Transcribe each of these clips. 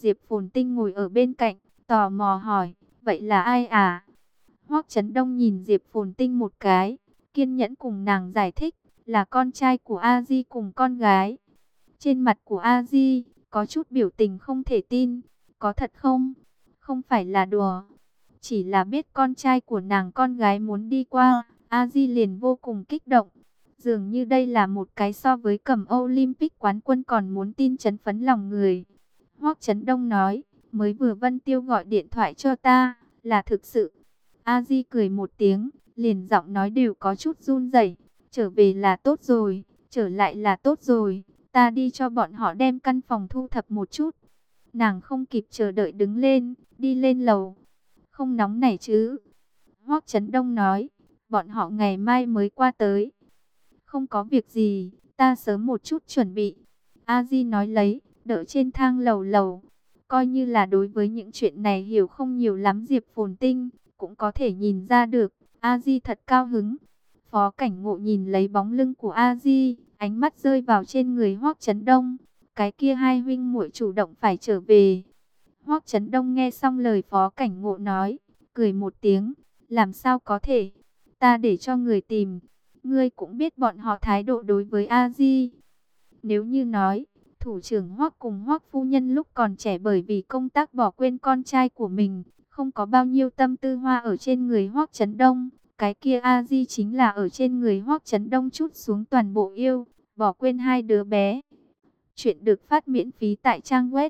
Diệp Phồn Tinh ngồi ở bên cạnh, tò mò hỏi, vậy là ai à? Hoắc Chấn Đông nhìn Diệp Phồn Tinh một cái, kiên nhẫn cùng nàng giải thích, là con trai của A Di cùng con gái. Trên mặt của A Di có chút biểu tình không thể tin, có thật không? Không phải là đùa, chỉ là biết con trai của nàng con gái muốn đi qua, A Di liền vô cùng kích động. Dường như đây là một cái so với cầm Olympic quán quân còn muốn tin chấn phấn lòng người. Hoắc Chấn Đông nói, mới vừa Vân Tiêu gọi điện thoại cho ta, là thực sự. A Di cười một tiếng, liền giọng nói đều có chút run rẩy. Trở về là tốt rồi, trở lại là tốt rồi, ta đi cho bọn họ đem căn phòng thu thập một chút. Nàng không kịp chờ đợi đứng lên, đi lên lầu. Không nóng nảy chứ? Hoắc Chấn Đông nói, bọn họ ngày mai mới qua tới. Không có việc gì, ta sớm một chút chuẩn bị. A Di nói lấy, đỡ trên thang lầu. Coi như là đối với những chuyện này hiểu không nhiều lắm Diệp Phồn Tinh, cũng có thể nhìn ra được, A Di thật cao hứng. Phó Cảnh Ngộ nhìn lấy bóng lưng của A Di, ánh mắt rơi vào trên người Hoắc Chấn Đông. Cái kia hai huynh muội chủ động phải trở về. Hoắc Chấn Đông nghe xong lời Phó Cảnh Ngộ nói, cười một tiếng, làm sao có thể, ta để cho người tìm. Ngươi cũng biết bọn họ thái độ đối với A Di. Nếu như nói, thủ trưởng Hoắc cùng Hoắc phu nhân lúc còn trẻ bởi vì công tác bỏ quên con trai của mình, không có bao nhiêu tâm tư hoa ở trên người Hoắc Chấn Đông, cái kia A Di chính là ở trên người Hoắc Chấn Đông chút xuống toàn bộ yêu, bỏ quên hai đứa bé. Chuyện được phát miễn phí tại trang web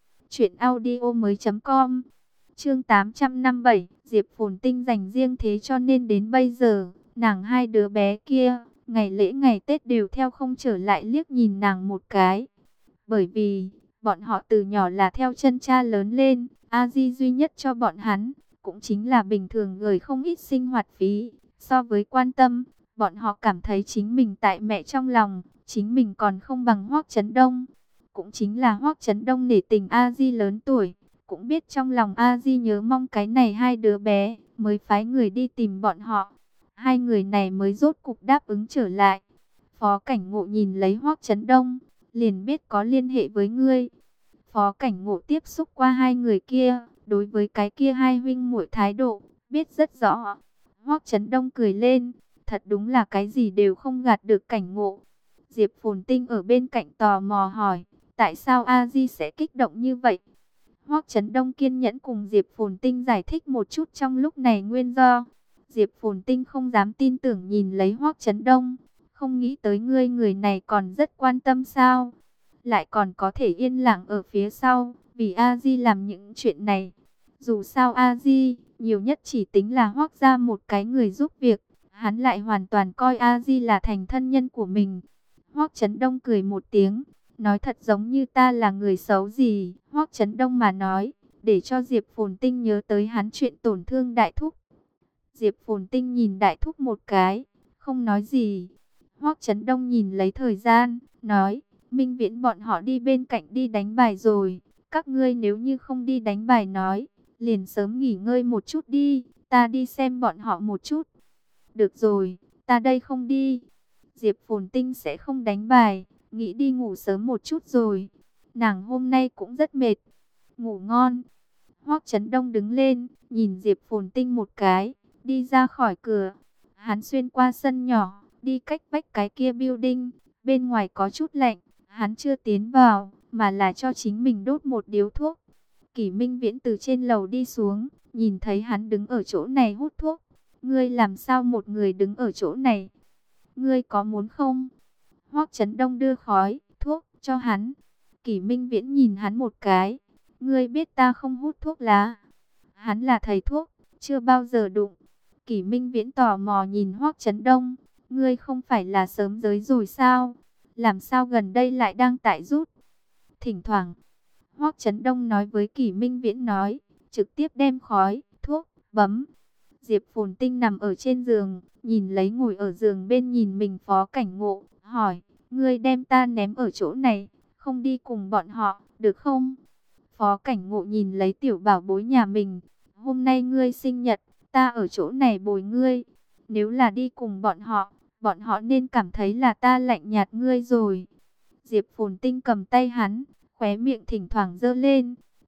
truyệnaudiomoi.com. Chương 857, Diệp Phồn Tinh dành riêng thế cho nên đến bây giờ, nàng hai đứa bé kia, ngày lễ ngày Tết đều theo không trở lại liếc nhìn nàng một cái. Bởi vì, bọn họ từ nhỏ là theo chân cha lớn lên, A Di duy nhất cho bọn hắn, cũng chính là bình thường gửi không ít sinh hoạt phí. So với quan tâm, bọn họ cảm thấy chính mình tại mẹ trong lòng, chính mình còn không bằng Hoắc Chấn Đông. Cũng chính là Hoắc Chấn Đông nể tình A Di lớn tuổi, cũng biết trong lòng A Di nhớ mong cái này hai đứa bé, mới phái người đi tìm bọn họ. Hai người này mới rốt cục đáp ứng trở lại. Phó Cảnh Ngộ nhìn lấy Hoắc Chấn Đông, liền biết có liên hệ với ngươi. Phó Cảnh Ngộ tiếp xúc qua hai người kia, đối với cái kia hai huynh muội thái độ, biết rất rõ. Hoắc Chấn Đông cười lên, thật đúng là cái gì đều không gạt được Cảnh Ngộ. Diệp Phồn Tinh ở bên cạnh tò mò hỏi, tại sao A Di sẽ kích động như vậy? Hoắc Chấn Đông kiên nhẫn cùng Diệp Phồn Tinh giải thích một chút trong lúc này nguyên do. Diệp Phồn Tinh không dám tin tưởng nhìn lấy Hoắc Chấn Đông, không nghĩ tới ngươi người này còn rất quan tâm sao? Lại còn có thể yên lặng ở phía sau, vì A Di làm những chuyện này. Dù sao A Di, nhiều nhất chỉ tính là Hoắc ra một cái người giúp việc, hắn lại hoàn toàn coi A Di là thành thân nhân của mình. Hoắc Chấn Đông cười một tiếng, nói thật giống như ta là người xấu gì. Hoắc Chấn Đông mà nói, để cho Diệp Phồn Tinh nhớ tới hắn chuyện tổn thương Đại Thúc. Diệp Phồn Tinh nhìn Đại Thúc một cái, không nói gì. Hoắc Chấn Đông nhìn lấy thời gian, nói, Minh Viễn bọn họ đi bên cạnh đi đánh bài rồi. Các ngươi nếu như không đi đánh bài nói, liền sớm nghỉ ngơi một chút đi, ta đi xem bọn họ một chút. Được rồi, ta đây không đi. Diệp Phồn Tinh sẽ không đánh bài, nghĩ đi ngủ sớm một chút rồi. Nàng hôm nay cũng rất mệt. Ngủ ngon. Hoắc Chấn Đông đứng lên, nhìn Diệp Phồn Tinh một cái, đi ra khỏi cửa. Hắn xuyên qua sân nhỏ, đi cách vách cái kia building. Bên ngoài có chút lạnh, hắn chưa tiến vào, mà là cho chính mình đốt một điếu thuốc. Kỷ Minh Viễn từ trên lầu đi xuống, nhìn thấy hắn đứng ở chỗ này hút thuốc. Ngươi làm sao một người đứng ở chỗ này? Ngươi có muốn không? Hoắc Chấn Đông đưa khói, thuốc, cho hắn. Kỷ Minh Viễn nhìn hắn một cái. Ngươi biết ta không hút thuốc lá. Hắn là thầy thuốc, chưa bao giờ đụng. Kỷ Minh Viễn tò mò nhìn Hoắc Chấn Đông. Ngươi không phải là sớm giới rồi sao? Làm sao gần đây lại đang tại rút? Thỉnh thoảng, Hoắc Chấn Đông nói với Kỷ Minh Viễn nói, trực tiếp đem khói, thuốc, bấm. Diệp Phồn Tinh nằm ở trên giường, nhìn lấy ngồi ở giường bên nhìn mình Phó Cảnh Ngộ, hỏi, ngươi đem ta ném ở chỗ này, không đi cùng bọn họ, được không? Phó Cảnh Ngộ nhìn lấy tiểu bảo bối nhà mình, hôm nay ngươi sinh nhật, ta ở chỗ này bồi ngươi. Nếu là đi cùng bọn họ nên cảm thấy là ta lạnh nhạt ngươi rồi. Diệp Phồn Tinh cầm tay hắn, khóe miệng thỉnh thoảng giơ lên,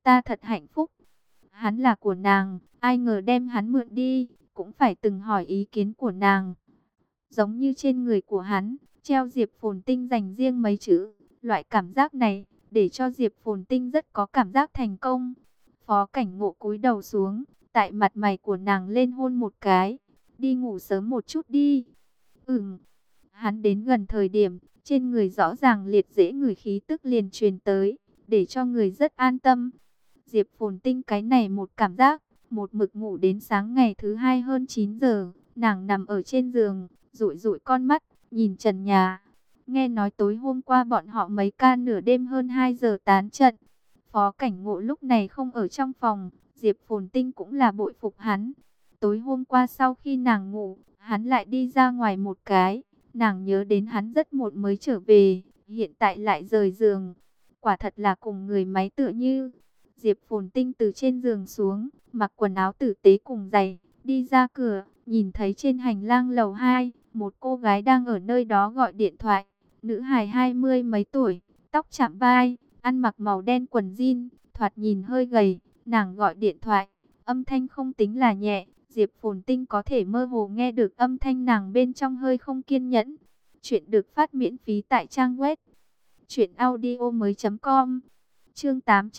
Ta thật hạnh phúc. Hắn là của nàng, ai ngờ đem hắn mượn đi, cũng phải từng hỏi ý kiến của nàng. Giống như trên người của hắn, treo Diệp Phồn Tinh dành riêng mấy chữ. Loại cảm giác này, để cho Diệp Phồn Tinh rất có cảm giác thành công. Phó Cảnh Ngộ cúi đầu xuống, tại mặt mày của nàng lên hôn một cái. Đi ngủ sớm một chút đi. Hắn đến gần thời điểm, trên người rõ ràng liệt dễ người khí tức liền truyền tới, để cho người rất an tâm. Diệp Phồn Tinh cái này một cảm giác, một mực ngủ đến sáng ngày thứ hai hơn 9 giờ, nàng nằm ở trên giường, dụi dụi con mắt, nhìn trần nhà. Nghe nói tối hôm qua bọn họ mấy ca nửa đêm hơn 2 giờ tán trận. Phó Cảnh Ngộ lúc này không ở trong phòng, Diệp Phồn Tinh cũng là bội phục hắn. Tối hôm qua sau khi nàng ngủ, hắn lại đi ra ngoài một cái. Nàng nhớ đến hắn rất muộn mới trở về, hiện tại lại rời giường. Quả thật là cùng người máy tựa như. Diệp Phồn Tinh từ trên giường xuống, mặc quần áo tử tế cùng giày, đi ra cửa, nhìn thấy trên hành lang lầu 2, một cô gái đang ở nơi đó gọi điện thoại. Nữ hài 20 mấy tuổi, tóc chạm vai, ăn mặc màu đen quần jean, thoạt nhìn hơi gầy, nàng gọi điện thoại, âm thanh không tính là nhẹ. Diệp Phồn Tinh có thể mơ hồ nghe được âm thanh nàng bên trong hơi không kiên nhẫn. Chuyện được phát miễn phí tại trang web truyệnaudiomoi.com. Chương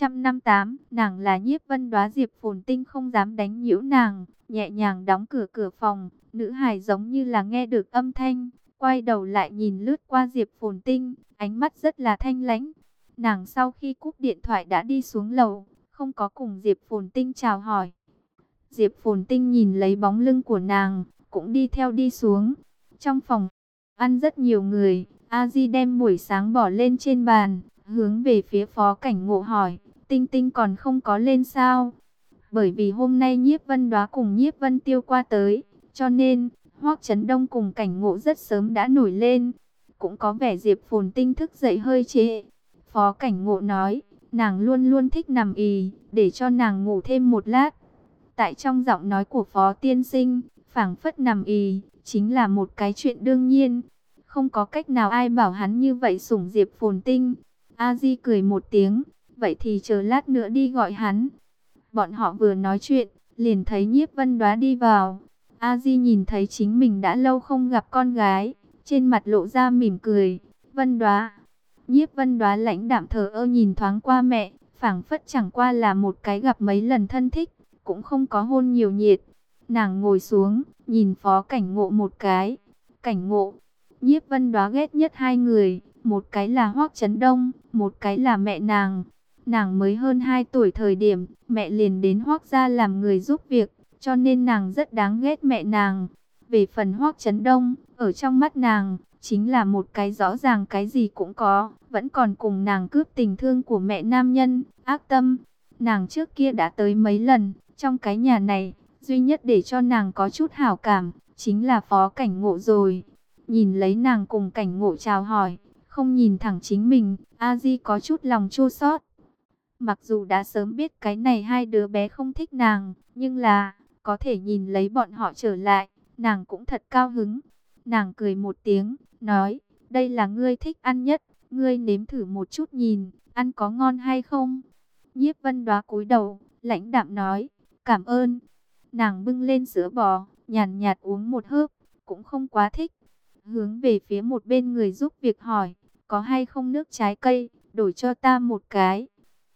858, nàng là Nhiếp Vân Đoá. Diệp Phồn Tinh không dám đánh nhiễu nàng, nhẹ nhàng đóng cửa phòng. Nữ hài giống như là nghe được âm thanh, quay đầu lại nhìn lướt qua Diệp Phồn Tinh, ánh mắt rất là thanh lãnh. Nàng sau khi cúp điện thoại đã đi xuống lầu, không có cùng Diệp Phồn Tinh chào hỏi. Diệp Phồn Tinh nhìn lấy bóng lưng của nàng, cũng đi theo đi xuống. Trong phòng ăn rất nhiều người, A Di đem buổi sáng bỏ lên trên bàn, hướng về phía Phó Cảnh Ngộ hỏi, Tinh Tinh còn không có lên sao? Bởi vì hôm nay Nhiếp Vân Đoá cùng Nhiếp Vân Tiêu qua tới, cho nên Hoắc Chấn Đông cùng Cảnh Ngộ rất sớm đã nổi lên. Cũng có vẻ Diệp Phồn Tinh thức dậy hơi trễ. Phó Cảnh Ngộ nói, nàng luôn luôn thích nằm ì, để cho nàng ngủ thêm một lát. Tại trong giọng nói của Phó Tiên Sinh, phảng phất nằm ì, chính là một cái chuyện đương nhiên. Không có cách nào ai bảo hắn như vậy sủng Diệp Phồn Tinh. A Di cười một tiếng, vậy thì chờ lát nữa đi gọi hắn. Bọn họ vừa nói chuyện, liền thấy Nhiếp Vân Đoá đi vào. A Di nhìn thấy chính mình đã lâu không gặp con gái, trên mặt lộ ra mỉm cười. Vân Đoá. Nhiếp Vân Đoá lãnh đạm thờ ơ nhìn thoáng qua mẹ, phảng phất chẳng qua là một cái gặp mấy lần thân thích, cũng không có hôn nhiều nhiệt. Nàng ngồi xuống, nhìn Phó Cảnh Ngộ một cái. Cảnh Ngộ, Nhiếp Vân Đoá ghét nhất hai người, một cái là Hoắc Chấn Đông, một cái là mẹ nàng. Nàng mới hơn 2 tuổi thời điểm, mẹ liền đến Hoắc gia làm người giúp việc, cho nên nàng rất đáng ghét mẹ nàng. Về phần Hoắc Chấn Đông, ở trong mắt nàng, chính là một cái rõ ràng cái gì cũng có, vẫn còn cùng nàng cướp tình thương của mẹ nam nhân, ác tâm. Nàng trước kia đã tới mấy lần, trong cái nhà này, duy nhất để cho nàng có chút hảo cảm, chính là Phó Cảnh Ngộ rồi. Nhìn lấy nàng cùng Cảnh Ngộ chào hỏi, không nhìn thẳng chính mình, A Di có chút lòng chua xót. Mặc dù đã sớm biết cái này hai đứa bé không thích nàng, nhưng là, có thể nhìn lấy bọn họ trở lại, nàng cũng thật cao hứng. Nàng cười một tiếng, nói, đây là ngươi thích ăn nhất, ngươi nếm thử một chút nhìn, ăn có ngon hay không? Nhiếp Vân Đoá cúi đầu, lãnh đạm nói, cảm ơn. Nàng bưng lên sữa bò, nhàn nhạt uống một hớp, cũng không quá thích. Hướng về phía một bên người giúp việc hỏi, có hay không nước trái cây, đổi cho ta một cái.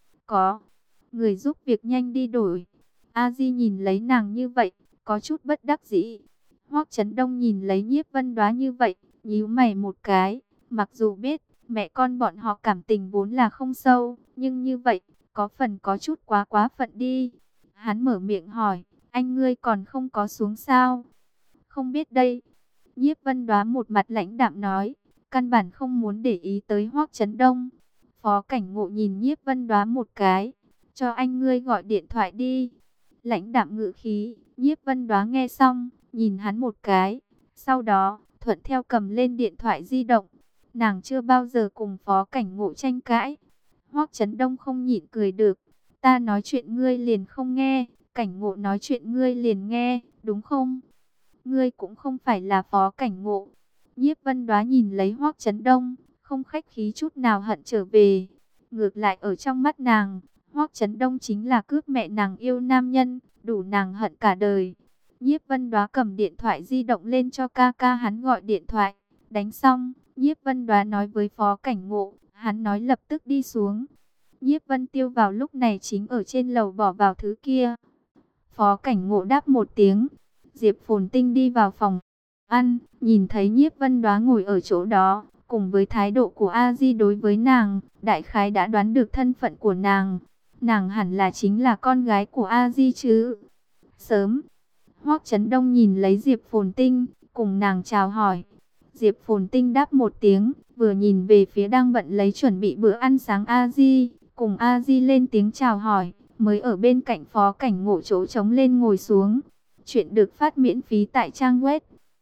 Có. Người giúp việc nhanh đi đổi. A Di nhìn lấy nàng như vậy, có chút bất đắc dĩ. Hoắc Chấn Đông nhìn lấy Nhiếp Vân Đoá như vậy, nhíu mày một cái. Mặc dù biết, mẹ con bọn họ cảm tình vốn là không sâu, nhưng như vậy, có phần có chút quá phận đi. Hắn mở miệng hỏi, anh ngươi còn không có xuống sao? Không biết đây. Nhiếp Vân Đoá một mặt lãnh đạm nói, căn bản không muốn để ý tới Hoắc Chấn Đông. Phó Cảnh Ngộ nhìn Nhiếp Vân Đoá một cái, cho anh ngươi gọi điện thoại đi. Lãnh đạm ngữ khí, Nhiếp Vân Đoá nghe xong, nhìn hắn một cái, sau đó thuận theo cầm lên điện thoại di động. Nàng chưa bao giờ cùng Phó Cảnh Ngộ tranh cãi. Hoắc Chấn Đông không nhịn cười được, ta nói chuyện ngươi liền không nghe, Cảnh Ngộ nói chuyện ngươi liền nghe, đúng không? Ngươi cũng không phải là Phó Cảnh Ngộ. Nhiếp Vân Đoá nhìn lấy Hoắc Chấn Đông, không khách khí chút nào hận trở về. Ngược lại ở trong mắt nàng, Hoắc Chấn Đông chính là cướp mẹ nàng yêu nam nhân, đủ nàng hận cả đời. Nhiếp Vân Đoá cầm điện thoại di động lên cho ca ca hắn gọi điện thoại. Đánh xong, Nhiếp Vân Đoá nói với Phó Cảnh Ngộ, hắn nói lập tức đi xuống. Nhiếp Vân Tiêu vào lúc này chính ở trên lầu bỏ vào thứ kia. Phó Cảnh Ngộ đáp một tiếng. Diệp Phồn Tinh đi vào phòng ăn, nhìn thấy Nhiếp Vân Đoá ngồi ở chỗ đó, cùng với thái độ của A Di đối với nàng, đại khái đã đoán được thân phận của nàng. Nàng hẳn là chính là con gái của A Di chứ. Sớm, Hoắc Chấn Đông nhìn lấy Diệp Phồn Tinh, cùng nàng chào hỏi. Diệp Phồn Tinh đáp một tiếng, vừa nhìn về phía đang bận lấy chuẩn bị bữa ăn sáng A Di, cùng A Di lên tiếng chào hỏi, mới ở bên cạnh Phó Cảnh Ngộ chỗ trống lên ngồi xuống. Chuyện được phát miễn phí tại trang web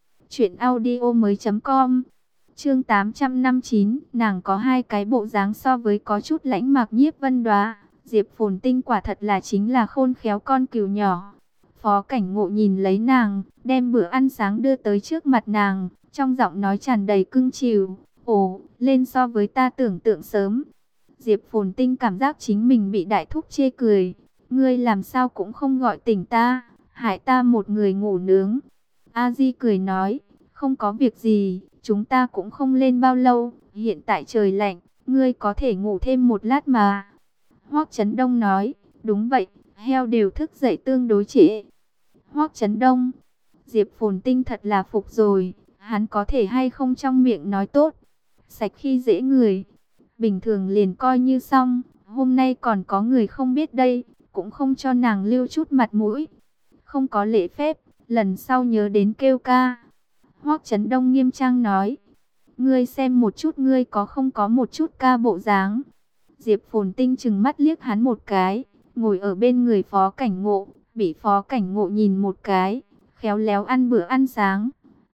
truyệnaudiomoi.com. Chương 859, nàng có hai cái bộ dáng so với có chút lãnh mạc Nhiếp Vân Đoá, Diệp Phồn Tinh quả thật là chính là khôn khéo con cừu nhỏ. Phó Cảnh Ngộ nhìn lấy nàng, đem bữa ăn sáng đưa tới trước mặt nàng, trong giọng nói tràn đầy cưng chiều. Ồ, lên so với ta tưởng tượng sớm. Diệp Phồn Tinh cảm giác chính mình bị đại thúc chê cười. Ngươi làm sao cũng không gọi tỉnh ta, hại ta một người ngủ nướng. A Di cười nói, không có việc gì, chúng ta cũng không lên bao lâu, hiện tại trời lạnh, ngươi có thể ngủ thêm một lát mà. Hoắc Chấn Đông nói, đúng vậy, heo đều thức dậy tương đối trễ. Hoắc Chấn Đông, Diệp Phồn Tinh thật là phục rồi, hắn có thể hay không trong miệng nói tốt, sạch khi dễ người. Bình thường liền coi như xong, hôm nay còn có người không biết đây, cũng không cho nàng lưu chút mặt mũi. Không có lễ phép, lần sau nhớ đến kêu ca. Hoắc Chấn Đông nghiêm trang nói, ngươi xem một chút ngươi có không có một chút ca bộ dáng. Diệp Phồn Tinh chừng mắt liếc hắn một cái, ngồi ở bên người Phó Cảnh Ngộ, bị Phó Cảnh Ngộ nhìn một cái, khéo léo ăn bữa ăn sáng.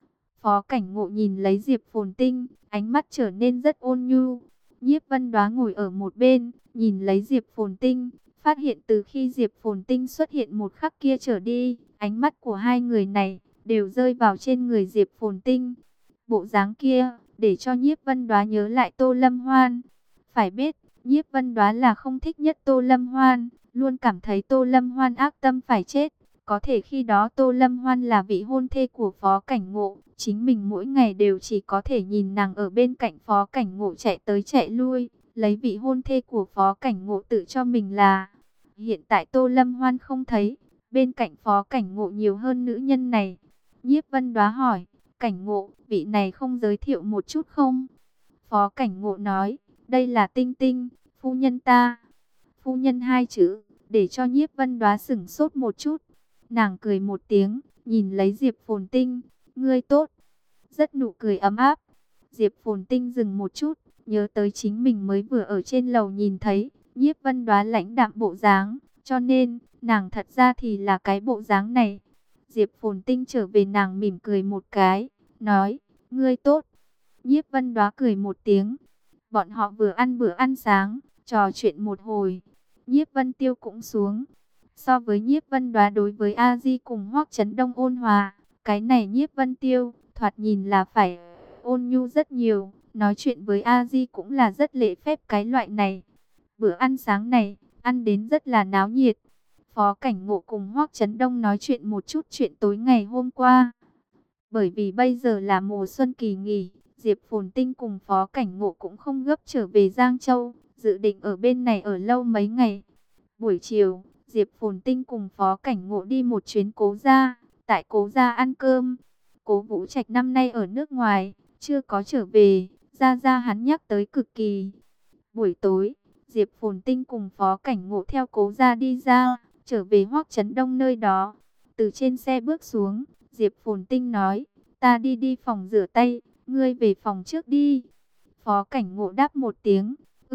Phó Cảnh Ngộ nhìn lấy Diệp Phồn Tinh, ánh mắt trở nên rất ôn nhu. Nhiếp Vân Đoá ngồi ở một bên, nhìn lấy Diệp Phồn Tinh, phát hiện từ khi Diệp Phồn Tinh xuất hiện một khắc kia trở đi, ánh mắt của hai người này đều rơi vào trên người Diệp Phồn Tinh. Bộ dáng kia, để cho Nhiếp Vân Đoá nhớ lại Tô Lâm Hoan. Phải biết, Nhiếp Vân Đoá là không thích nhất Tô Lâm Hoan, luôn cảm thấy Tô Lâm Hoan ác tâm phải chết. Có thể khi đó Tô Lâm Hoan là vị hôn thê của Phó Cảnh Ngộ, chính mình mỗi ngày đều chỉ có thể nhìn nàng ở bên cạnh Phó Cảnh Ngộ chạy tới chạy lui, lấy vị hôn thê của Phó Cảnh Ngộ tự cho mình là. Hiện tại Tô Lâm Hoan không thấy, bên cạnh Phó Cảnh Ngộ nhiều hơn nữ nhân này. Nhiếp Vân Đoá hỏi, Cảnh Ngộ, vị này không giới thiệu một chút không? Phó Cảnh Ngộ nói, đây là Tinh Tinh, phu nhân ta. Phu nhân hai chữ, để cho Nhiếp Vân Đoá sửng sốt một chút. Nàng cười một tiếng, nhìn lấy Diệp Phồn Tinh, ngươi tốt. Rất nụ cười ấm áp. Diệp Phồn Tinh dừng một chút, nhớ tới chính mình mới vừa ở trên lầu nhìn thấy, Nhiếp Vân Đoá lãnh đạm bộ dáng, cho nên, nàng thật ra thì là cái bộ dáng này. Diệp Phồn Tinh trở về nàng mỉm cười một cái, nói, ngươi tốt. Nhiếp Vân Đoá cười một tiếng. Bọn họ vừa ăn bữa ăn sáng, trò chuyện một hồi. Nhiếp Vân Tiêu cũng xuống. So với Nhiếp Vân Đoá đối với A Di cùng Hoắc Chấn Đông ôn hòa, cái này Nhiếp Vân Tiêu, thoạt nhìn là phải ôn nhu rất nhiều. Nói chuyện với A Di cũng là rất lễ phép cái loại này. Bữa ăn sáng này, ăn đến rất là náo nhiệt. Phó Cảnh Ngộ cùng Hoắc Chấn Đông nói chuyện một chút chuyện tối ngày hôm qua. Bởi vì bây giờ là mùa xuân kỳ nghỉ, Diệp Phồn Tinh cùng Phó Cảnh Ngộ cũng không gấp trở về Giang Châu, dự định ở bên này ở lâu mấy ngày. Buổi chiều, Diệp Phồn Tinh cùng Phó Cảnh Ngộ đi một chuyến Cố Gia, tại Cố Gia ăn cơm. Cố Vũ Trạch năm nay ở nước ngoài, chưa có trở về, Gia Gia hắn nhắc tới cực kỳ. Buổi tối, Diệp Phồn Tinh cùng Phó Cảnh Ngộ theo Cố Gia đi ra, trở về Hoắc Chấn Đông nơi đó. Từ trên xe bước xuống, Diệp Phồn Tinh nói, ta đi phòng rửa tay, ngươi về phòng trước đi. Phó Cảnh Ngộ đáp một tiếng,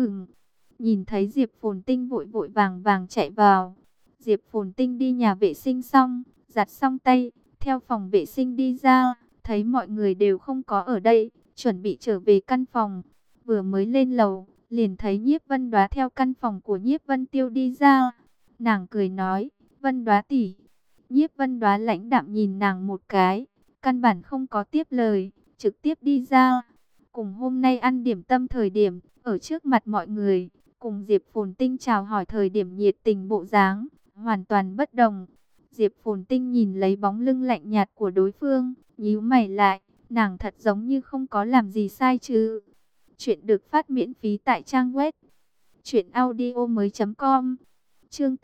nhìn thấy Diệp Phồn Tinh vội vội vàng vàng chạy vào. Diệp Phồn Tinh đi nhà vệ sinh xong, giặt xong tay, theo phòng vệ sinh đi ra, thấy mọi người đều không có ở đây, chuẩn bị trở về căn phòng. Vừa mới lên lầu, liền thấy Nhiếp Vân Đoá theo căn phòng của Nhiếp Vân Tiêu đi ra. Nàng cười nói, Vân Đoá tỷ. Nhiếp Vân Đoá lãnh đạm nhìn nàng một cái, căn bản không có tiếp lời, trực tiếp đi ra. Cùng hôm nay ăn điểm tâm thời điểm, ở trước mặt mọi người, cùng Diệp Phồn Tinh chào hỏi thời điểm nhiệt tình bộ dáng, hoàn toàn bất đồng. Diệp Phồn Tinh nhìn lấy bóng lưng lạnh nhạt của đối phương, nhíu mày lại, nàng thật giống như không có làm gì sai chứ. Chuyện được phát miễn phí tại trang web truyệnaudiomoi.com. Chương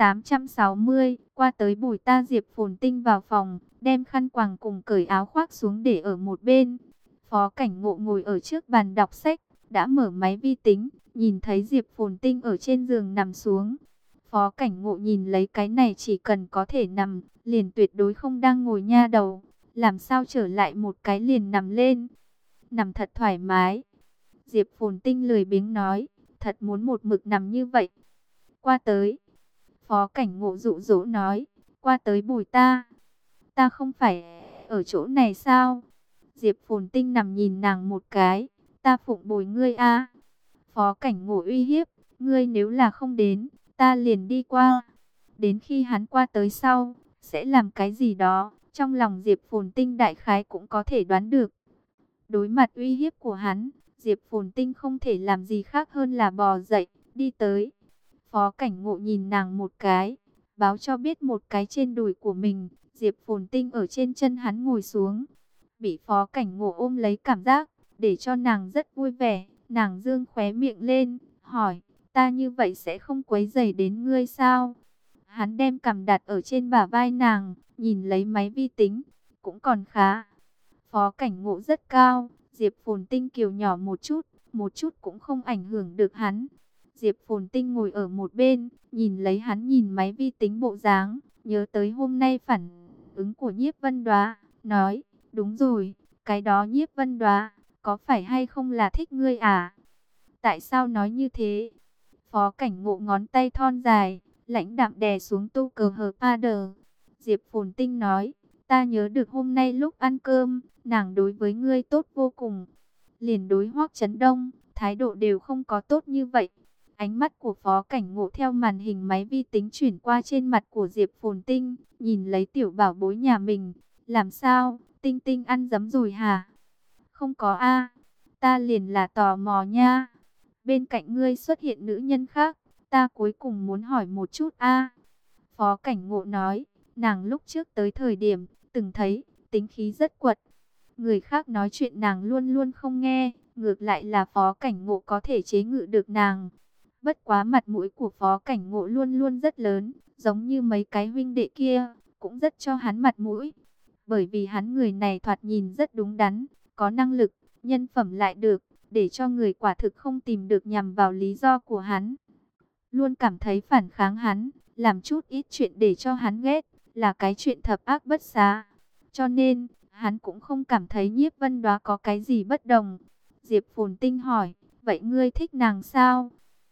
860, qua tới bùi ta. Diệp Phồn Tinh vào phòng, đem khăn quàng cùng cởi áo khoác xuống để ở một bên. Phó Cảnh Ngộ ngồi ở trước bàn đọc sách, đã mở máy vi tính, nhìn thấy Diệp Phồn Tinh ở trên giường nằm xuống. Phó Cảnh Ngộ nhìn lấy cái này chỉ cần có thể nằm, liền tuyệt đối không đang ngồi nha đầu. Làm sao trở lại một cái liền nằm lên. Nằm thật thoải mái. Diệp Phồn Tinh lười biếng nói, thật muốn một mực nằm như vậy. Qua tới. Phó Cảnh Ngộ dụ dỗ nói, qua tới bùi ta. Ta không phải ở chỗ này sao? Diệp Phồn Tinh nằm nhìn nàng một cái, ta phụng bồi ngươi a. Phó Cảnh Ngộ uy hiếp, ngươi nếu là không đến, ta liền đi qua. Đến khi hắn qua tới sau, sẽ làm cái gì đó, trong lòng Diệp Phồn Tinh đại khái cũng có thể đoán được. Đối mặt uy hiếp của hắn, Diệp Phồn Tinh không thể làm gì khác hơn là bò dậy, đi tới. Phó Cảnh Ngộ nhìn nàng một cái, báo cho biết một cái trên đùi của mình. Diệp Phồn Tinh ở trên chân hắn ngồi xuống, bị Phó Cảnh Ngộ ôm lấy cảm giác, để cho nàng rất vui vẻ. Nàng dương khóe miệng lên, hỏi, ta như vậy sẽ không quấy rầy đến ngươi sao? Hắn đem cằm đặt ở trên bả vai nàng, nhìn lấy máy vi tính, cũng còn khá. Phó Cảnh Ngộ rất cao, Diệp Phồn Tinh kiều nhỏ một chút cũng không ảnh hưởng được hắn. Diệp Phồn Tinh ngồi ở một bên, nhìn lấy hắn nhìn máy vi tính bộ dáng, nhớ tới hôm nay phản ứng của Nhiếp Vân Đoá, nói, đúng rồi, cái đó Nhiếp Vân Đoá, có phải hay không là thích ngươi à? Tại sao nói như thế? Phó Cảnh Ngộ ngón tay thon dài, lãnh đạm đè xuống tu cờ hờ pad. Diệp Phồn Tinh nói, ta nhớ được hôm nay lúc ăn cơm, nàng đối với ngươi tốt vô cùng. Liền đối Hoắc Chấn Đông, thái độ đều không có tốt như vậy. Ánh mắt của Phó Cảnh Ngộ theo màn hình máy vi tính chuyển qua trên mặt của Diệp Phồn Tinh, nhìn lấy tiểu bảo bối nhà mình. Làm sao, Tinh Tinh ăn dấm rồi hả? Không có a, ta liền là tò mò nha. Bên cạnh ngươi xuất hiện nữ nhân khác, ta cuối cùng muốn hỏi một chút a. Phó Cảnh Ngộ nói, nàng lúc trước tới thời điểm, từng thấy, tính khí rất quật. Người khác nói chuyện nàng luôn luôn không nghe, ngược lại là Phó Cảnh Ngộ có thể chế ngự được nàng. Bất quá mặt mũi của Phó Cảnh Ngộ luôn luôn rất lớn, giống như mấy cái huynh đệ kia, cũng rất cho hắn mặt mũi. Bởi vì hắn người này thoạt nhìn rất đúng đắn, có năng lực, nhân phẩm lại được, để cho người quả thực không tìm được nhằm vào lý do của hắn. Luôn cảm thấy phản kháng hắn, làm chút ít chuyện để cho hắn ghét, là cái chuyện thập ác bất xá. Cho nên, hắn cũng không cảm thấy Nhiếp Vân Đoá có cái gì bất đồng. Diệp Phồn Tinh hỏi, vậy ngươi thích nàng sao?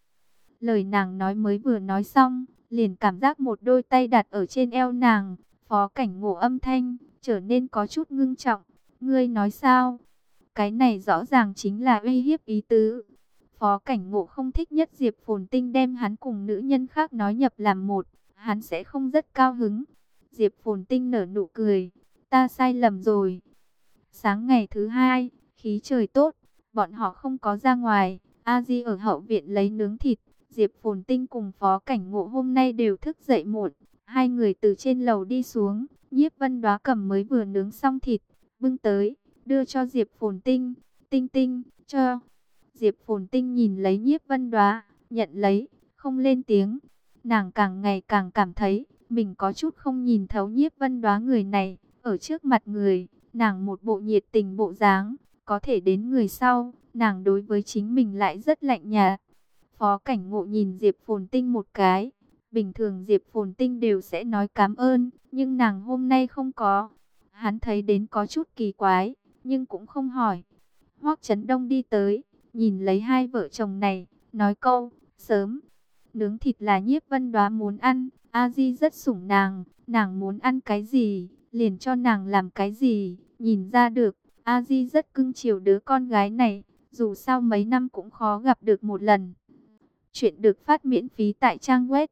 Lời nàng nói mới vừa nói xong, liền cảm giác một đôi tay đặt ở trên eo nàng. Phó Cảnh Ngộ âm thanh trở nên có chút ngưng trọng. Ngươi nói sao? Cái này rõ ràng chính là uy hiếp ý tứ. Phó Cảnh Ngộ không thích nhất Diệp Phồn Tinh đem hắn cùng nữ nhân khác nói nhập làm một, hắn sẽ không rất cao hứng. Diệp Phồn Tinh nở nụ cười, ta sai lầm rồi. Sáng ngày thứ hai, khí trời tốt, bọn họ không có ra ngoài. A Di ở hậu viện lấy nướng thịt. Diệp Phồn Tinh cùng Phó Cảnh Ngộ hôm nay đều thức dậy muộn. Hai người từ trên lầu đi xuống, Nhiếp Vân Đoá cầm mới vừa nướng xong thịt, bưng tới, đưa cho Diệp Phồn Tinh. Tinh Tinh, cho. Diệp Phồn Tinh nhìn lấy Nhiếp Vân Đoá, nhận lấy, không lên tiếng. Nàng càng ngày càng cảm thấy, mình có chút không nhìn thấu Nhiếp Vân Đoá người này. Ở trước mặt người, nàng một bộ nhiệt tình bộ dáng, có thể đến người sau, nàng đối với chính mình lại rất lạnh nhạt. Phó Cảnh Ngộ nhìn Diệp Phồn Tinh một cái. Bình thường Diệp Phồn Tinh đều sẽ nói cảm ơn, nhưng nàng hôm nay không có. Hắn thấy đến có chút kỳ quái, nhưng cũng không hỏi. Hoắc Chấn Đông đi tới, nhìn lấy hai vợ chồng này, nói câu, sớm. Nướng thịt là Nhiếp Vân Đoá muốn ăn, A Di rất sủng nàng muốn ăn cái gì, liền cho nàng làm cái gì. Nhìn ra được, A Di rất cưng chiều đứa con gái này, dù sao mấy năm cũng khó gặp được một lần. Chuyện được phát miễn phí tại trang web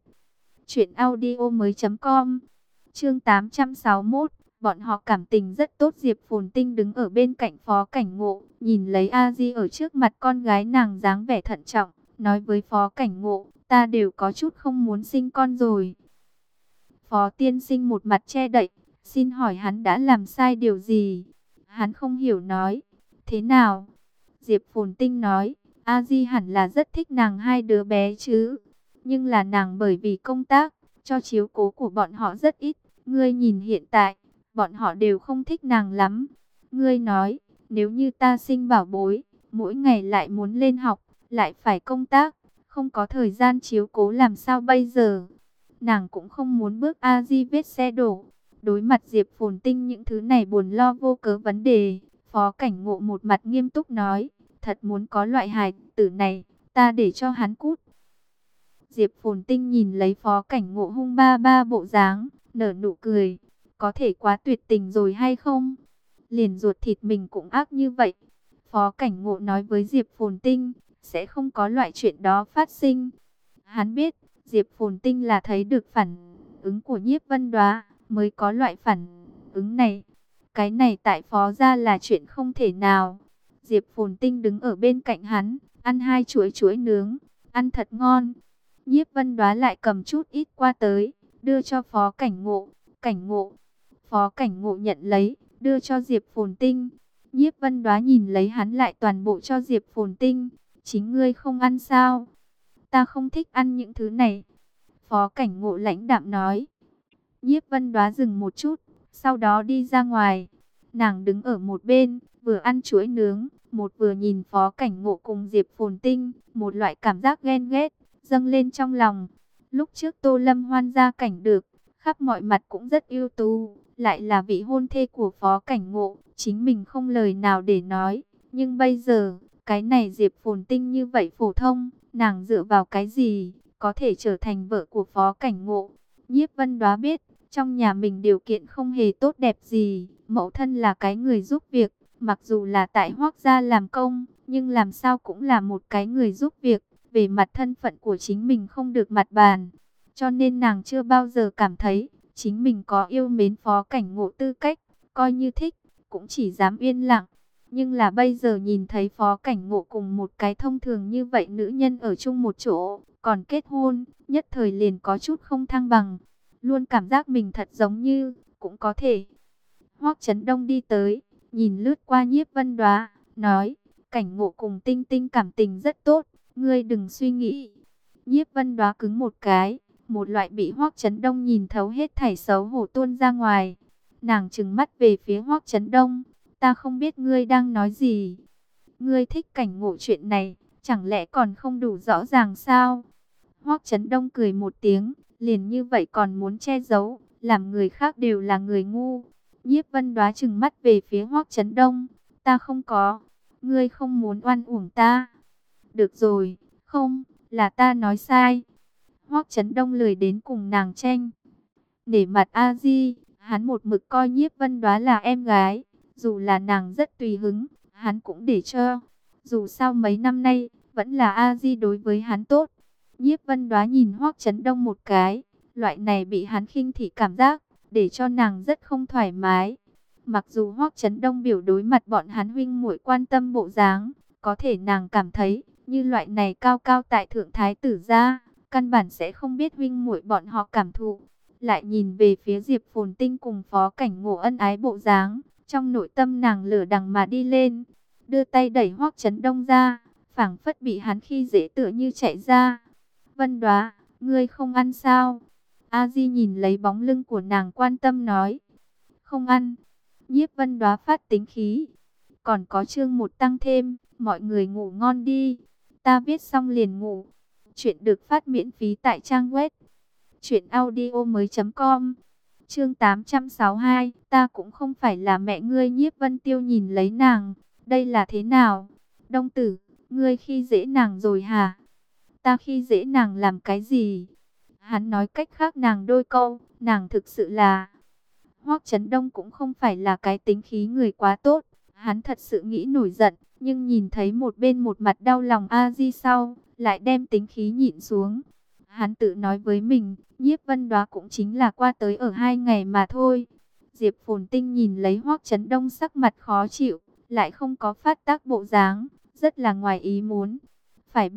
truyệnaudiomoi.com. Chương 861, bọn họ cảm tình rất tốt. Diệp Phồn Tinh đứng ở bên cạnh Phó Cảnh Ngộ, nhìn lấy A Di ở trước mặt con gái nàng dáng vẻ thận trọng, nói với Phó Cảnh Ngộ, ta đều có chút không muốn sinh con rồi. Phó tiên sinh một mặt che đậy, xin hỏi hắn đã làm sai điều gì? Hắn không hiểu nói, thế nào? Diệp Phồn Tinh nói, A Di hẳn là rất thích nàng hai đứa bé chứ. Nhưng là nàng bởi vì công tác, cho chiếu cố của bọn họ rất ít. Ngươi nhìn hiện tại, bọn họ đều không thích nàng lắm. Ngươi nói, nếu như ta sinh bảo bối, mỗi ngày lại muốn lên học, lại phải công tác, không có thời gian chiếu cố làm sao bây giờ? Nàng cũng không muốn bước A Di vết xe đổ. Đối mặt Diệp Phồn Tinh những thứ này buồn lo vô cớ vấn đề, Phó Cảnh Ngộ một mặt nghiêm túc nói, thật muốn có loại hài tử này, ta để cho hắn cút. Diệp Phồn Tinh nhìn lấy Phó Cảnh Ngộ hung ba ba bộ dáng, nở nụ cười, có thể quá tuyệt tình rồi hay không? Liền ruột thịt mình cũng ác như vậy. Phó Cảnh Ngộ nói với Diệp Phồn Tinh, sẽ không có loại chuyện đó phát sinh. Hắn biết, Diệp Phồn Tinh là thấy được phản ứng của Nhiếp Vân Đoá, mới có loại phản ứng này. Cái này tại Phó gia là chuyện không thể nào. Diệp Phồn Tinh đứng ở bên cạnh hắn, ăn hai chuỗi chuỗi nướng, ăn thật ngon. Nhiếp Vân Đoá lại cầm chút ít qua tới, đưa cho Phó Cảnh Ngộ. Cảnh Ngộ, Phó Cảnh Ngộ nhận lấy, đưa cho Diệp Phồn Tinh. Nhiếp Vân Đoá nhìn lấy hắn lại toàn bộ cho Diệp Phồn Tinh. Chính ngươi không ăn sao? Ta không thích ăn những thứ này. Phó Cảnh Ngộ lãnh đạm nói. Nhiếp Vân Đoá dừng một chút, sau đó đi ra ngoài. Nàng đứng ở một bên, vừa ăn chuỗi nướng, một vừa nhìn Phó Cảnh Ngộ cùng Diệp Phồn Tinh, một loại cảm giác ghen ghét dâng lên trong lòng. Lúc trước Tô Lâm Hoan gia cảnh được, khắp mọi mặt cũng rất ưu tú, lại là vị hôn thê của Phó Cảnh Ngộ, chính mình không lời nào để nói. Nhưng bây giờ, cái này Diệp Phồn Tinh như vậy phổ thông, nàng dựa vào cái gì có thể trở thành vợ của Phó Cảnh Ngộ? Nhiếp Vân Đoá biết, trong nhà mình điều kiện không hề tốt đẹp gì, mẫu thân là cái người giúp việc, mặc dù là tại Hoắc gia làm công, nhưng làm sao cũng là một cái người giúp việc, về mặt thân phận của chính mình không được mặt bàn. Cho nên nàng chưa bao giờ cảm thấy chính mình có yêu mến Phó Cảnh Ngộ tư cách, coi như thích, cũng chỉ dám yên lặng. Nhưng là bây giờ nhìn thấy Phó Cảnh Ngộ cùng một cái thông thường như vậy nữ nhân ở chung một chỗ, còn kết hôn, nhất thời liền có chút không thăng bằng. Luôn cảm giác mình thật giống như, cũng có thể. Hoắc Chấn Đông đi tới, nhìn lướt qua Nhiếp Vân Đoá, nói, Cảnh Ngộ cùng Tinh Tinh cảm tình rất tốt, ngươi đừng suy nghĩ. Nhiếp Vân Đoá cứng một cái, một loại bị Hoắc Chấn Đông nhìn thấu hết thảy xấu hổ tuôn ra ngoài. Nàng trừng mắt về phía Hoắc Chấn Đông, ta không biết ngươi đang nói gì. Ngươi thích Cảnh Ngộ chuyện này, chẳng lẽ còn không đủ rõ ràng sao? Hoắc Chấn Đông cười một tiếng, liền như vậy còn muốn che giấu, làm người khác đều là người ngu. Nhiếp Vân Đoá trừng mắt về phía Hoắc Chấn Đông, ta không có, ngươi không muốn oan uổng ta. Được rồi, không, là ta nói sai. Hoắc Chấn Đông lười đến cùng nàng tranh. Nể mặt A Di, hắn một mực coi Nhiếp Vân Đoá là em gái, dù là nàng rất tùy hứng, hắn cũng để cho. Dù sao mấy năm nay, vẫn là A Di đối với hắn tốt. Nhiếp Vân Đoá nhìn Hoắc Chấn Đông một cái, loại này bị hắn khinh thị cảm giác, để cho nàng rất không thoải mái. Mặc dù Hoắc Chấn Đông biểu đối mặt bọn hắn huynh muội quan tâm bộ dáng, có thể nàng cảm thấy, như loại này cao cao tại thượng thái tử gia, căn bản sẽ không biết huynh muội bọn họ cảm thụ. Lại nhìn về phía Diệp Phồn Tinh cùng Phó Cảnh Ngộ ân ái bộ dáng, trong nội tâm nàng lửa đằng mà đi lên, đưa tay đẩy Hoắc Chấn Đông ra, phảng phất bị hắn khi dễ tựa như chạy ra. Vân Đoá, ngươi không ăn sao? A Di nhìn lấy bóng lưng của nàng quan tâm nói. Không ăn. Nhiếp Vân Đoá phát tính khí. Còn có chương 1 tăng thêm, mọi người ngủ ngon đi. Ta viết xong liền ngủ. Chuyện được phát miễn phí tại trang web truyệnaudiomoi.com. Chương 862, ta cũng không phải là mẹ ngươi. Nhiếp Vân Tiêu nhìn lấy nàng, đây là thế nào? Đông tử, ngươi khi dễ nàng rồi hả? Ta khi dễ nàng làm cái gì? Hắn nói cách khác nàng đôi câu, nàng thực sự là... Hoắc Chấn Đông cũng không phải là cái tính khí người quá tốt, hắn thật sự nghĩ nổi giận, nhưng nhìn thấy một bên một mặt đau lòng A Di sau, lại đem tính khí nhịn xuống. Hắn tự nói với mình, Nhiếp Vân Đoá cũng chính là qua tới ở 2 ngày mà thôi. Diệp Phồn Tinh nhìn lấy Hoắc Chấn Đông sắc mặt khó chịu, lại không có phát tác bộ dáng, rất là ngoài ý muốn. Phải biết,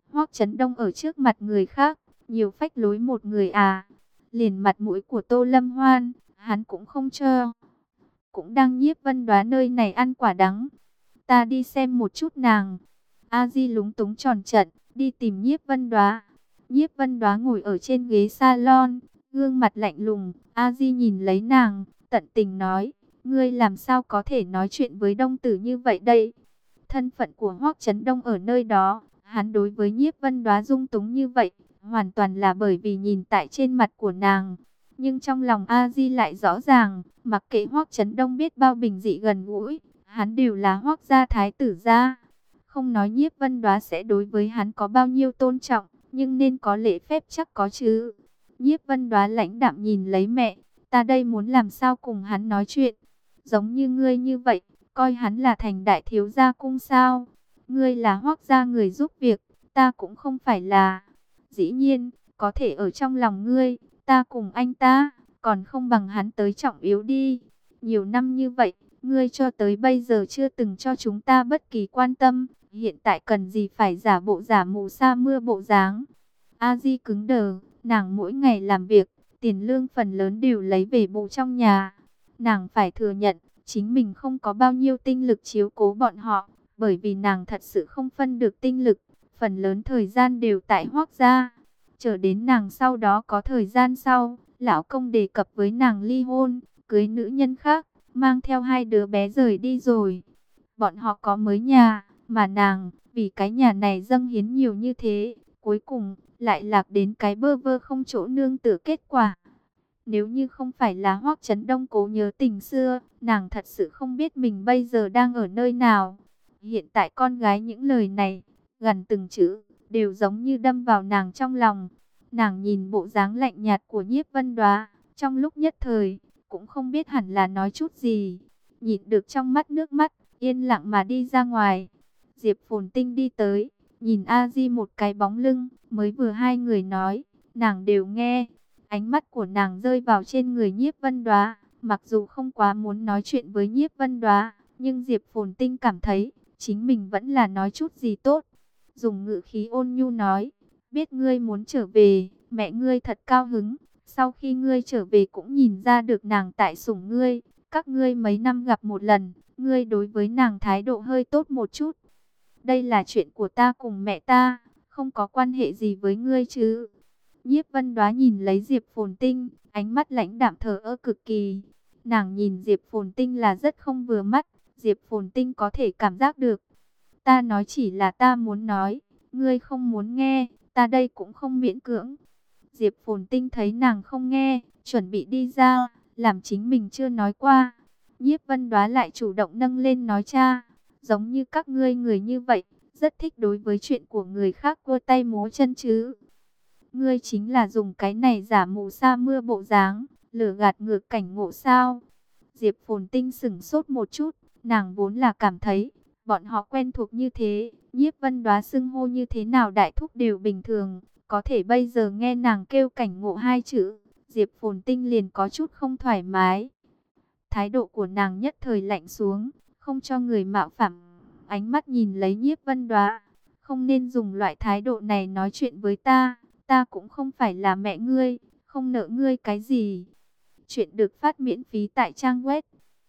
Hoắc Chấn Đông ở trước mặt người khác, nhiều phách lối một người à. Liền mặt mũi của Tô Lâm Hoan, hắn cũng không cho. Cũng đang Nhiếp Vân Đoá nơi này ăn quả đắng. Ta đi xem một chút nàng. A Di lúng túng tròn trận, đi tìm Nhiếp Vân Đoá. Nhiếp Vân Đoá ngồi ở trên ghế salon, gương mặt lạnh lùng. A Di nhìn lấy nàng, tận tình nói, ngươi làm sao có thể nói chuyện với Đông Tử như vậy đây? Thân phận của Hoắc Chấn Đông ở nơi đó, hắn đối với Nhiếp Vân Đoá dung túng như vậy, hoàn toàn là bởi vì nhìn tại trên mặt của nàng. Nhưng trong lòng A Di lại rõ ràng, mặc kệ Hoắc Chấn Đông biết bao bình dị gần gũi, hắn đều là Hoắc gia thái tử gia. Không nói Nhiếp Vân Đoá sẽ đối với hắn có bao nhiêu tôn trọng, nhưng nên có lễ phép chắc có chứ. Nhiếp Vân Đoá lãnh đạm nhìn lấy mẹ, ta đây muốn làm sao cùng hắn nói chuyện. Giống như ngươi như vậy, coi hắn là thành đại thiếu gia cung sao. Ngươi là Hoắc gia người giúp việc, ta cũng không phải là. Dĩ nhiên, có thể ở trong lòng ngươi, ta cùng anh ta, còn không bằng hắn tới trọng yếu đi. Nhiều năm như vậy, ngươi cho tới bây giờ chưa từng cho chúng ta bất kỳ quan tâm. Hiện tại cần gì phải giả bộ giả mù sa mưa bộ dáng. A Di cứng đờ, nàng mỗi ngày làm việc, tiền lương phần lớn đều lấy về bù trong nhà. Nàng phải thừa nhận, chính mình không có bao nhiêu tinh lực chiếu cố bọn họ, bởi vì nàng thật sự không phân được tinh lực, phần lớn thời gian đều tại Hoắc gia. Chờ đến nàng sau đó có thời gian sau, lão công đề cập với nàng ly hôn, cưới nữ nhân khác, mang theo hai đứa bé rời đi rồi. Bọn họ có mới nhà, mà nàng, vì cái nhà này dâng hiến nhiều như thế, cuối cùng lại lạc đến cái bơ vơ không chỗ nương tựa kết quả. Nếu như không phải là Hoắc Chấn Đông cố nhớ tình xưa, nàng thật sự không biết mình bây giờ đang ở nơi nào. Hiện tại con gái những lời này, gần từng chữ, đều giống như đâm vào nàng trong lòng. Nàng nhìn bộ dáng lạnh nhạt của Nhiếp Vân Đoá, trong lúc nhất thời, cũng không biết hẳn là nói chút gì. Nhìn được trong mắt nước mắt, yên lặng mà đi ra ngoài. Diệp Phồn Tinh đi tới, nhìn A Di một cái bóng lưng, mới vừa hai người nói, nàng đều nghe. Ánh mắt của nàng rơi vào trên người Nhiếp Vân Đoá, mặc dù không quá muốn nói chuyện với Nhiếp Vân Đoá, nhưng Diệp Phồn Tinh cảm thấy, chính mình vẫn là nói chút gì tốt. Dùng ngữ khí ôn nhu nói, biết ngươi muốn trở về, mẹ ngươi thật cao hứng, sau khi ngươi trở về cũng nhìn ra được nàng tại sủng ngươi, các ngươi mấy năm gặp một lần, ngươi đối với nàng thái độ hơi tốt một chút. Đây là chuyện của ta cùng mẹ ta, không có quan hệ gì với ngươi chứ. Nhiếp Vân Đoá nhìn lấy Diệp Phồn Tinh, ánh mắt lãnh đạm thờ ơ cực kỳ. Nàng nhìn Diệp Phồn Tinh là rất không vừa mắt, Diệp Phồn Tinh có thể cảm giác được. Ta nói chỉ là ta muốn nói, ngươi không muốn nghe, ta đây cũng không miễn cưỡng. Diệp Phồn Tinh thấy nàng không nghe, chuẩn bị đi ra, làm chính mình chưa nói qua. Nhiếp Vân Đoá lại chủ động nâng lên nói cha, giống như các ngươi người như vậy, rất thích đối với chuyện của người khác cua tay múa chân chứ. Ngươi chính là dùng cái này giả mù sa mưa bộ dáng, lừa gạt ngược Cảnh Ngộ sao? Diệp Phồn Tinh sững sốt một chút, nàng vốn là cảm thấy, bọn họ quen thuộc như thế, Nhiếp Vân Đoá xưng hô như thế nào đại thúc đều bình thường, có thể bây giờ nghe nàng kêu Cảnh Ngộ hai chữ, Diệp Phồn Tinh liền có chút không thoải mái. Thái độ của nàng nhất thời lạnh xuống, không cho người mạo phạm, ánh mắt nhìn lấy Nhiếp Vân Đoá, không nên dùng loại thái độ này nói chuyện với ta. Ta cũng không phải là mẹ ngươi, không nợ ngươi cái gì. Chuyện được phát miễn phí tại trang web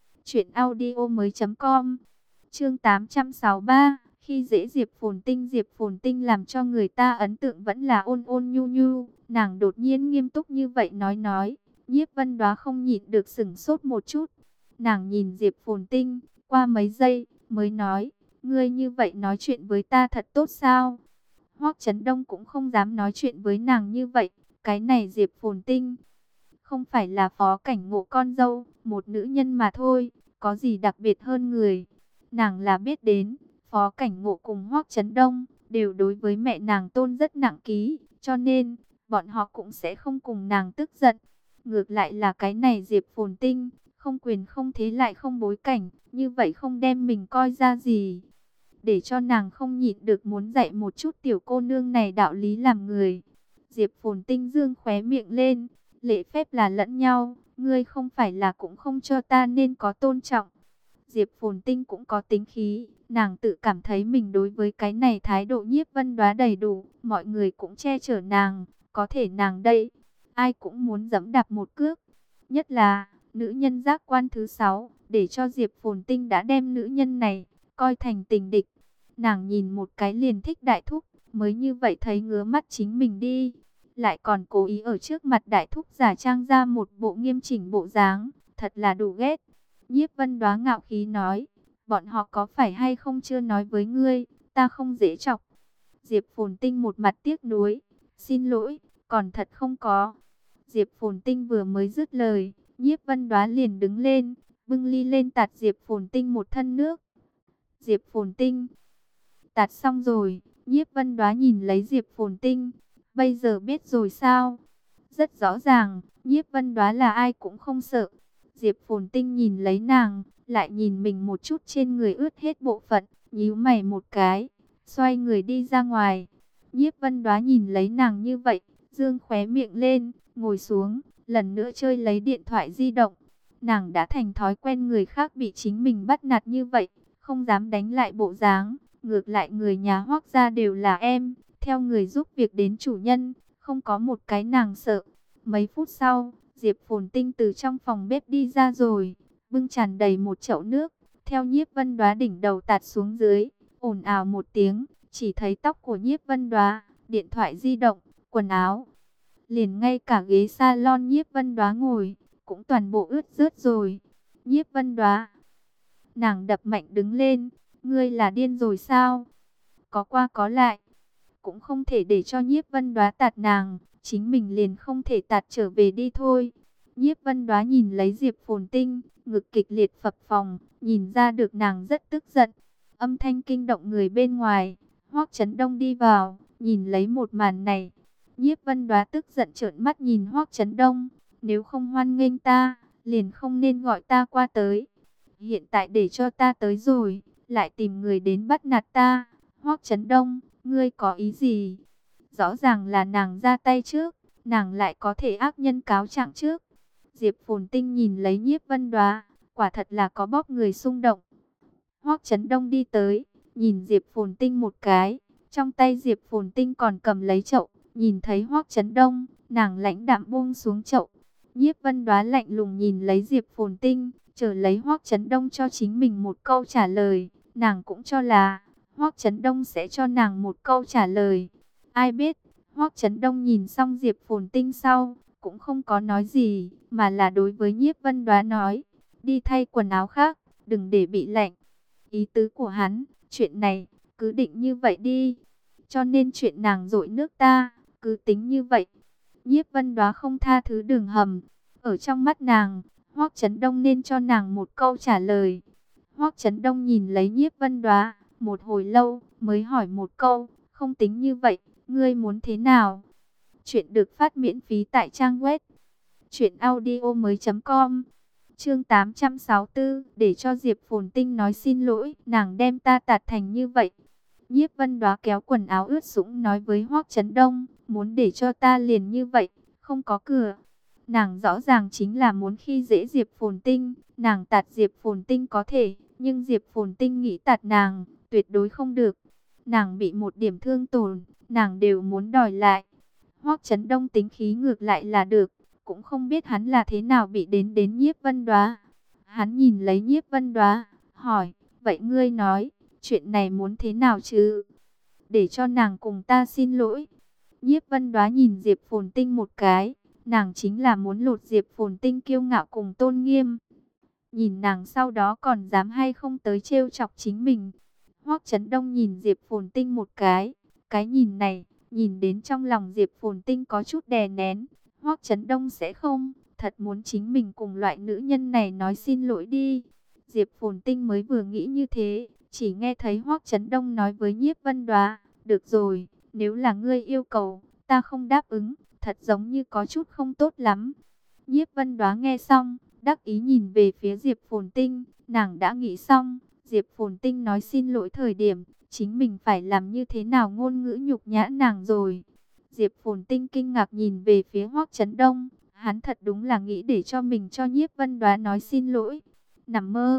truyệnaudiomoi.com. Chương 863, khi dễ Diệp Phồn Tinh làm cho người ta ấn tượng vẫn là ôn ôn nhu nhu, nàng đột nhiên nghiêm túc như vậy nói, Nhiếp Vân Đoá không nhịn được sững sốt một chút. Nàng nhìn Diệp Phồn Tinh, qua mấy giây mới nói, ngươi như vậy nói chuyện với ta thật tốt sao? Hoắc Chấn Đông cũng không dám nói chuyện với nàng như vậy, cái này Diệp Phồn Tinh không phải là Phó Cảnh Ngộ con dâu, một nữ nhân mà thôi, có gì đặc biệt hơn người. Nàng là biết đến, Phó Cảnh Ngộ cùng Hoắc Chấn Đông đều đối với mẹ nàng tôn rất nặng ký, cho nên bọn họ cũng sẽ không cùng nàng tức giận. Ngược lại là cái này Diệp Phồn Tinh, không quyền không thế lại không bối cảnh, như vậy không đem mình coi ra gì. Để cho nàng không nhịn được muốn dạy một chút tiểu cô nương này đạo lý làm người. Diệp Phồn Tinh dương khóe miệng lên, lễ phép là lẫn nhau, ngươi không phải là cũng không cho ta nên có tôn trọng. Diệp Phồn Tinh cũng có tính khí, nàng tự cảm thấy mình đối với cái này thái độ Nhiếp Vân Đoá đầy đủ, mọi người cũng che chở nàng, có thể nàng đây, ai cũng muốn giẫm đạp một cước. Nhất là nữ nhân giác quan thứ 6, để cho Diệp Phồn Tinh đã đem nữ nhân này coi thành tình địch. Nàng nhìn một cái liền thích đại thúc, mới như vậy thấy ngứa mắt chính mình đi, lại còn cố ý ở trước mặt đại thúc giả trang ra một bộ nghiêm chỉnh bộ dáng, thật là đủ ghét. Nhiếp Vân Đoá ngạo khí nói, bọn họ có phải hay không chưa nói với ngươi, ta không dễ chọc. Diệp Phồn Tinh một mặt tiếc nuối, xin lỗi, còn thật không có. Diệp Phồn Tinh vừa mới dứt lời, Nhiếp Vân Đoá liền đứng lên, bưng ly lên tạt Diệp Phồn Tinh một thân nước. Diệp Phồn Tinh, tạt xong rồi, Nhiếp Vân Đoá nhìn lấy Diệp Phồn Tinh, bây giờ biết rồi sao? Rất rõ ràng, Nhiếp Vân Đoá là ai cũng không sợ. Diệp Phồn Tinh nhìn lấy nàng, lại nhìn mình một chút trên người ướt hết bộ phận, nhíu mày một cái, xoay người đi ra ngoài. Nhiếp Vân Đoá nhìn lấy nàng như vậy, dương khóe miệng lên, ngồi xuống, lần nữa chơi lấy điện thoại di động. Nàng đã thành thói quen người khác bị chính mình bắt nạt như vậy, không dám đánh lại bộ dáng. Ngược lại người nhà Hoắc gia đều là em, theo người giúp việc đến chủ nhân, không có một cái nàng sợ. Mấy phút sau, Diệp Phồn Tinh từ trong phòng bếp đi ra rồi, bưng tràn đầy một chậu nước, theo Nhiếp Vân Đoá đỉnh đầu tạt xuống dưới, ồn ào một tiếng, chỉ thấy tóc của Nhiếp Vân Đoá, điện thoại di động, quần áo, liền ngay cả ghế salon Nhiếp Vân Đoá ngồi, cũng toàn bộ ướt rớt rồi. Nhiếp Vân Đoá, nàng đập mạnh đứng lên, ngươi là điên rồi sao? Có qua có lại, cũng không thể để cho Nhiếp Vân Đoá tạt nàng, chính mình liền không thể tạt trở về đi thôi. Nhiếp Vân Đoá nhìn lấy Diệp Phồn Tinh, ngực kịch liệt phập phồng, nhìn ra được nàng rất tức giận. Âm thanh kinh động người bên ngoài, Hoắc Chấn Đông đi vào, nhìn lấy một màn này. Nhiếp Vân Đoá tức giận trợn mắt nhìn Hoắc Chấn Đông, nếu không hoan nghênh ta, liền không nên gọi ta qua tới. Hiện tại để cho ta tới rồi, lại tìm người đến bắt nạt ta. Hoắc Chấn Đông, ngươi có ý gì? Rõ ràng là nàng ra tay trước, nàng lại có thể ác nhân cáo trạng trước. Diệp Phồn Tinh nhìn lấy Nhiếp Vân Đoá, quả thật là có bóp người xung động. Hoắc Chấn Đông đi tới, nhìn Diệp Phồn Tinh một cái, trong tay Diệp Phồn Tinh còn cầm lấy chậu, nhìn thấy Hoắc Chấn Đông, nàng lãnh đạm buông xuống chậu. Nhiếp Vân Đoá lạnh lùng nhìn lấy Diệp Phồn Tinh, chờ lấy Hoắc Chấn Đông cho chính mình một câu trả lời, nàng cũng cho là Hoắc Chấn Đông sẽ cho nàng một câu trả lời. Ai biết, Hoắc Chấn Đông nhìn xong Diệp Phồn Tinh sau, cũng không có nói gì, mà là đối với Nhiếp Vân Đoá nói, đi thay quần áo khác, đừng để bị lạnh. Ý tứ của hắn, chuyện này, cứ định như vậy đi. Cho nên chuyện nàng dội nước ta, cứ tính như vậy. Nhiếp Vân Đoá không tha thứ đường hầm. Ở trong mắt nàng, Hoắc Chấn Đông nên cho nàng một câu trả lời. Hoắc Chấn Đông nhìn lấy Nhiếp Vân Đoá, một hồi lâu, mới hỏi một câu, không tính như vậy, ngươi muốn thế nào? Chuyện được phát miễn phí tại trang web truyệnaudiomoi.com. Chương 864, để cho Diệp Phồn Tinh nói xin lỗi, nàng đem ta tạt thành như vậy. Nhiếp Vân Đoá kéo quần áo ướt sũng nói với Hoắc Chấn Đông, muốn để cho ta liền như vậy, không có cửa. Nàng rõ ràng chính là muốn khi dễ Diệp Phồn Tinh, nàng tạt Diệp Phồn Tinh có thể, nhưng Diệp Phồn Tinh nghĩ tạt nàng, tuyệt đối không được. Nàng bị một điểm thương tổn, nàng đều muốn đòi lại. Hoắc Chấn Đông tính khí ngược lại là được, cũng không biết hắn là thế nào bị đến Nhiếp Vân Đoá. Hắn nhìn lấy Nhiếp Vân Đoá, hỏi, vậy ngươi nói, chuyện này muốn thế nào chứ? Để cho nàng cùng ta xin lỗi. Nhiếp Vân Đoá nhìn Diệp Phồn Tinh một cái, nàng chính là muốn lột Diệp Phồn Tinh kiêu ngạo cùng tôn nghiêm. Nhìn nàng sau đó còn dám hay không tới trêu chọc chính mình. Hoắc Chấn Đông nhìn Diệp Phồn Tinh một cái nhìn này, nhìn đến trong lòng Diệp Phồn Tinh có chút đè nén. Hoắc Chấn Đông sẽ không, thật muốn chính mình cùng loại nữ nhân này nói xin lỗi đi. Diệp Phồn Tinh mới vừa nghĩ như thế, chỉ nghe thấy Hoắc Chấn Đông nói với Nhiếp Vân Đoá, được rồi, nếu là ngươi yêu cầu, ta không đáp ứng, thật giống như có chút không tốt lắm. Nhiếp Vân Đoá nghe xong, đắc ý nhìn về phía Diệp Phồn Tinh, nàng đã nghĩ xong, Diệp Phồn Tinh nói xin lỗi thời điểm, chính mình phải làm như thế nào ngôn ngữ nhục nhã nàng rồi. Diệp Phồn Tinh kinh ngạc nhìn về phía Hoắc Chấn Đông, hắn thật đúng là nghĩ để cho mình cho Nhiếp Vân Đoá nói xin lỗi. Nằm mơ.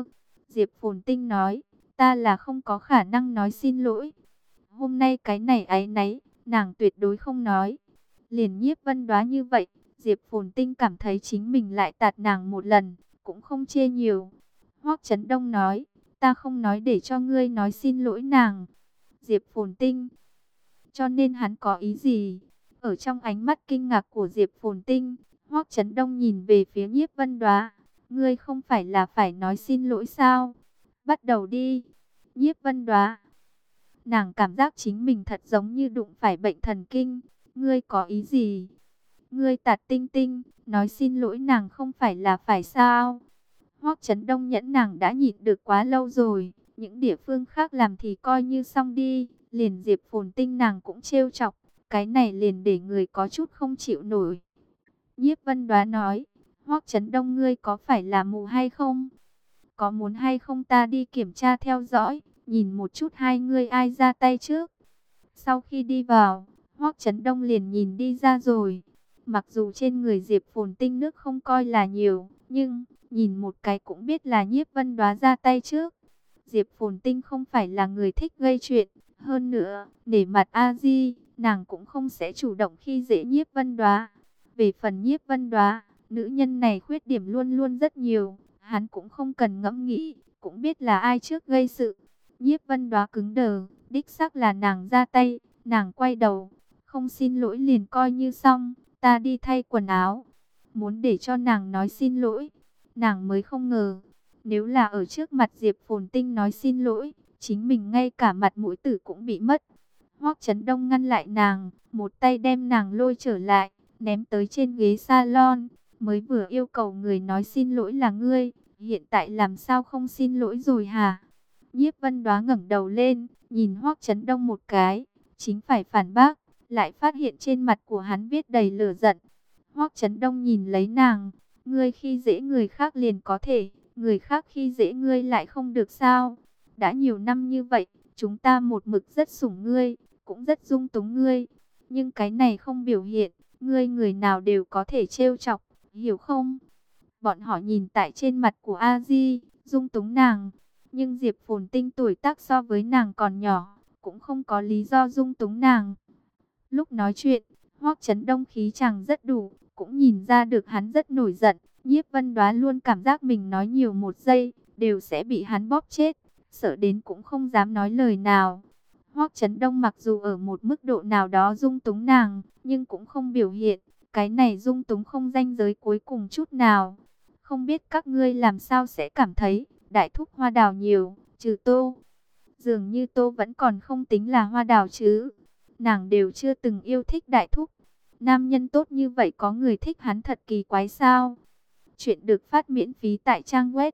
Diệp Phồn Tinh nói, ta là không có khả năng nói xin lỗi. Hôm nay cái này áy náy, nàng tuyệt đối không nói. Liền Nhiếp Vân Đoá như vậy, Diệp Phồn Tinh cảm thấy chính mình lại tạt nàng một lần, cũng không chê nhiều. Hoắc Chấn Đông nói, ta không nói để cho ngươi nói xin lỗi nàng. Diệp Phồn Tinh, cho nên hắn có ý gì? Ở trong ánh mắt kinh ngạc của Diệp Phồn Tinh, Hoắc Chấn Đông nhìn về phía Nhiếp Vân Đoá, ngươi không phải là phải nói xin lỗi sao? Bắt đầu đi. Nhiếp Vân Đoá, nàng cảm giác chính mình thật giống như đụng phải bệnh thần kinh. Ngươi có ý gì? Ngươi tạt Tinh Tinh, nói xin lỗi nàng không phải là phải sao? Hoắc Chấn Đông nhẫn nàng đã nhịn được quá lâu rồi, những địa phương khác làm thì coi như xong đi, liền Diệp Phồn Tinh nàng cũng trêu chọc, cái này liền để người có chút không chịu nổi. Nhiếp Vân Đoá nói, Hoắc Chấn Đông ngươi có phải là mù hay không? Có muốn hay không ta đi kiểm tra theo dõi, nhìn một chút hai ngươi ai ra tay trước. Sau khi đi vào, Hoắc Chấn Đông liền nhìn đi ra rồi. Mặc dù trên người Diệp Phồn Tinh nước không coi là nhiều, nhưng nhìn một cái cũng biết là Nhiếp Vân Đoá ra tay trước. Diệp Phồn Tinh không phải là người thích gây chuyện, hơn nữa, nể mặt A Di, nàng cũng không sẽ chủ động khi dễ Nhiếp Vân Đoá. Về phần Nhiếp Vân Đoá, nữ nhân này khuyết điểm luôn luôn rất nhiều, hắn cũng không cần ngẫm nghĩ, cũng biết là ai trước gây sự. Nhiếp Vân Đoá cứng đờ, đích xác là nàng ra tay, nàng quay đầu, không xin lỗi liền coi như xong, ta đi thay quần áo. Muốn để cho nàng nói xin lỗi, nàng mới không ngờ, nếu là ở trước mặt Diệp Phồn Tinh nói xin lỗi, chính mình ngay cả mặt mũi tử cũng bị mất. Hoắc Chấn Đông ngăn lại nàng, một tay đem nàng lôi trở lại, ném tới trên ghế salon. Mới vừa yêu cầu người nói xin lỗi là ngươi, hiện tại làm sao không xin lỗi rồi hả? Nhiếp Vân Đoá ngẩng đầu lên, nhìn Hoắc Chấn Đông một cái, chính phải phản bác, lại phát hiện trên mặt của hắn viết đầy lửa giận. Hoắc Chấn Đông nhìn lấy nàng, ngươi khi dễ người khác liền có thể, người khác khi dễ ngươi lại không được sao? Đã nhiều năm như vậy, chúng ta một mực rất sủng ngươi, cũng rất dung túng ngươi, nhưng cái này không biểu hiện, ngươi người nào đều có thể trêu chọc, hiểu không? Bọn họ nhìn tại trên mặt của A Di, dung túng nàng, nhưng Diệp Phồn Tinh tuổi tác so với nàng còn nhỏ, cũng không có lý do dung túng nàng. Lúc nói chuyện, Hoắc Chấn Đông khí chàng rất đủ, cũng nhìn ra được hắn rất nổi giận. Nhiếp Vân Đoá luôn cảm giác mình nói nhiều một giây, đều sẽ bị hắn bóp chết, sợ đến cũng không dám nói lời nào. Hoắc Chấn Đông mặc dù ở một mức độ nào đó dung túng nàng, nhưng cũng không biểu hiện, cái này dung túng không ranh giới cuối cùng chút nào. Không biết các ngươi làm sao sẽ cảm thấy, đại thúc hoa đào nhiều, trừ Tô. Dường như Tô vẫn còn không tính là hoa đào chứ. Nàng đều chưa từng yêu thích đại thúc. Nam nhân tốt như vậy có người thích hắn thật kỳ quái sao? Chuyện được phát miễn phí tại trang web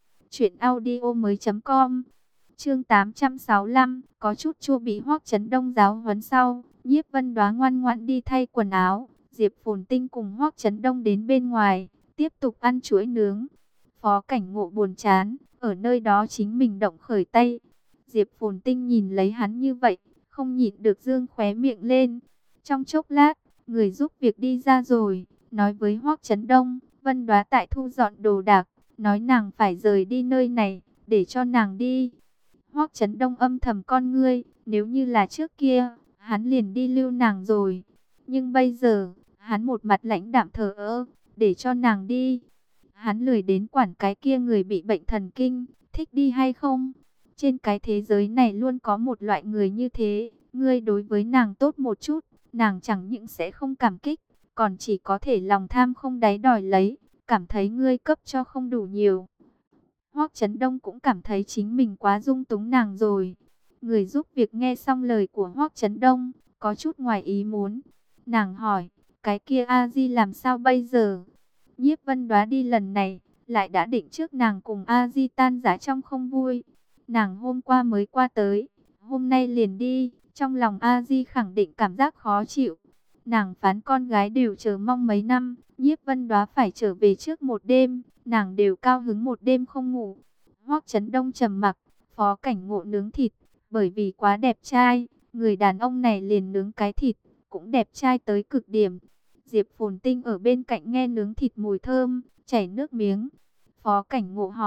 truyệnaudiomoi.com. Chương 865, có chút chua bị Hoắc Chấn Đông giáo huấn sau, Nhiếp Vân Đoá ngoan ngoãn đi thay quần áo, Diệp Phồn Tinh cùng Hoắc Chấn Đông đến bên ngoài, tiếp tục ăn chuối nướng. Phó Cảnh Ngộ buồn chán, ở nơi đó chính mình động khởi tay. Diệp Phồn Tinh nhìn lấy hắn như vậy, không nhịn được dương khóe miệng lên. Trong chốc lát, người giúp việc đi ra rồi, nói với Hoắc Chấn Đông, Vân Đoá tại thu dọn đồ đạc, nói nàng phải rời đi nơi này, để cho nàng đi. Hoắc Chấn Đông âm thầm con ngươi, nếu như là trước kia, hắn liền đi lưu nàng rồi. Nhưng bây giờ, hắn một mặt lãnh đạm thờ ơ, để cho nàng đi. Hắn lười đến quản cái kia người bị bệnh thần kinh, thích đi hay không. Trên cái thế giới này luôn có một loại người như thế, ngươi đối với nàng tốt một chút, nàng chẳng những sẽ không cảm kích, còn chỉ có thể lòng tham không đáy đòi lấy, cảm thấy ngươi cấp cho không đủ nhiều. Hoắc Chấn Đông cũng cảm thấy chính mình quá dung túng nàng rồi. Người giúp việc nghe xong lời của Hoắc Chấn Đông, có chút ngoài ý muốn. Nàng hỏi, cái kia A Di làm sao bây giờ? Nhiếp Vân Đoá đi lần này, lại đã định trước nàng cùng A Di tan rã trong không vui. Nàng hôm qua mới qua tới, hôm nay liền đi, trong lòng A Di khẳng định cảm giác khó chịu. Nàng phán con gái đều chờ mong mấy năm, Nhiếp Vân Đoá phải trở về trước một đêm, nàng đều cao hứng một đêm không ngủ. Hoắc Chấn Đông trầm mặc, Phó Cảnh Ngộ nướng thịt, bởi vì quá đẹp trai, người đàn ông này liền nướng cái thịt, cũng đẹp trai tới cực điểm. Diệp Phồn Tinh ở bên cạnh nghe nướng thịt mùi thơm, chảy nước miếng. Phó Cảnh Ngộ hỏi,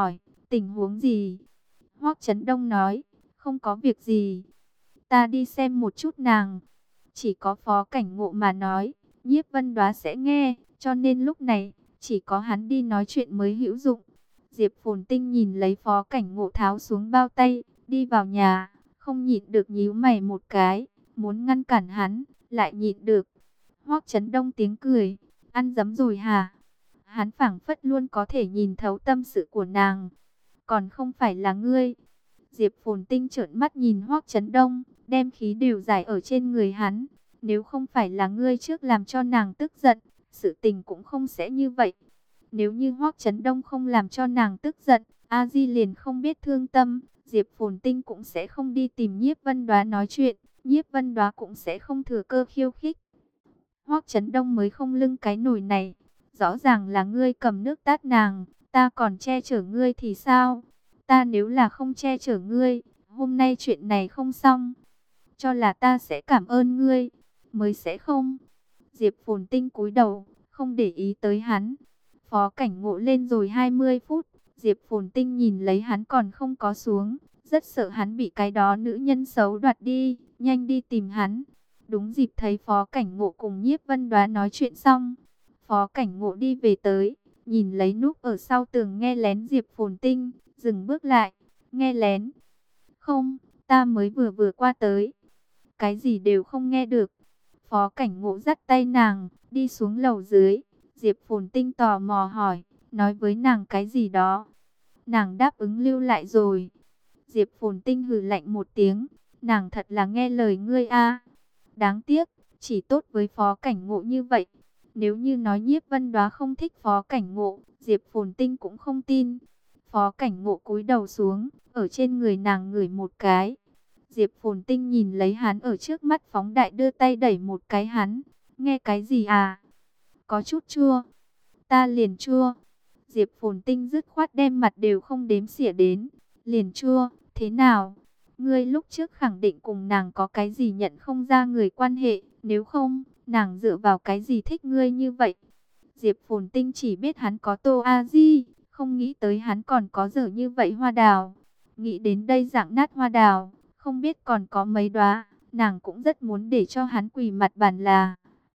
tình huống gì? Hoắc Chấn Đông nói, không có việc gì. Ta đi xem một chút nàng. Chỉ có Phó Cảnh Ngộ mà nói, Nhiếp Vân Đoá sẽ nghe, cho nên lúc này, chỉ có hắn đi nói chuyện mới hữu dụng. Diệp Phồn Tinh nhìn lấy Phó Cảnh Ngộ tháo xuống bao tay, đi vào nhà, không nhịn được nhíu mày một cái, muốn ngăn cản hắn, lại nhịn được. Hoắc Chấn Đông tiếng cười, ăn dấm rồi hả? Hắn phảng phất luôn có thể nhìn thấu tâm sự của nàng. Còn không phải là ngươi. Diệp Phồn Tinh trợn mắt nhìn Hoắc Chấn Đông, đem khí đều giải ở trên người hắn. Nếu không phải là ngươi trước làm cho nàng tức giận, sự tình cũng không sẽ như vậy. Nếu như Hoắc Chấn Đông không làm cho nàng tức giận, A Di liền không biết thương tâm, Diệp Phồn Tinh cũng sẽ không đi tìm Nhiếp Vân Đoá nói chuyện, Nhiếp Vân Đoá cũng sẽ không thừa cơ khiêu khích. Hoắc Chấn Đông mới không lưng cái nồi này, rõ ràng là ngươi cầm nước tát nàng, ta còn che chở ngươi thì sao? Ta nếu là không che chở ngươi, hôm nay chuyện này không xong, cho là ta sẽ cảm ơn ngươi, mới sẽ không. Diệp Phồn Tinh cúi đầu, không để ý tới hắn. Phó Cảnh Ngộ lên rồi 20 phút, Diệp Phồn Tinh nhìn lấy hắn còn không có xuống, rất sợ hắn bị cái đó nữ nhân xấu đoạt đi, nhanh đi tìm hắn. Đúng dịp thấy Phó Cảnh Ngộ cùng Nhiếp Vân Đoá nói chuyện xong, Phó Cảnh Ngộ đi về tới, nhìn lấy núp ở sau tường nghe lén Diệp Phồn Tinh, dừng bước lại, nghe lén. Không, ta mới vừa qua tới, cái gì đều không nghe được. Phó Cảnh Ngộ dắt tay nàng, đi xuống lầu dưới. Diệp Phồn Tinh tò mò hỏi, nói với nàng cái gì đó. Nàng đáp ứng lưu lại rồi. Diệp Phồn Tinh hừ lạnh một tiếng, nàng thật là nghe lời ngươi a. Đáng tiếc, chỉ tốt với Phó Cảnh Ngộ như vậy. Nếu như nói Nhiếp Vân Đoá không thích Phó Cảnh Ngộ, Diệp Phồn Tinh cũng không tin. Phó Cảnh Ngộ cúi đầu xuống, ở trên người nàng ngửi một cái. Diệp Phồn Tinh nhìn lấy hắn ở trước mắt phóng đại, đưa tay đẩy một cái hắn. Nghe cái gì à? Có chút chua. Ta liền chua. Diệp Phồn Tinh dứt khoát đem mặt đều không đếm xỉa đến. Liền chua, thế nào? Ngươi lúc trước khẳng định cùng nàng có cái gì nhận không ra người quan hệ. Nếu không, nàng dựa vào cái gì thích ngươi như vậy? Diệp Phồn Tinh chỉ biết hắn có Tô A Di, không nghĩ tới hắn còn có dở như vậy hoa đào. Nghĩ đến đây dạng nát hoa đào, không biết còn có mấy đóa, nàng cũng rất muốn để cho hắn quỳ mặt bàn là.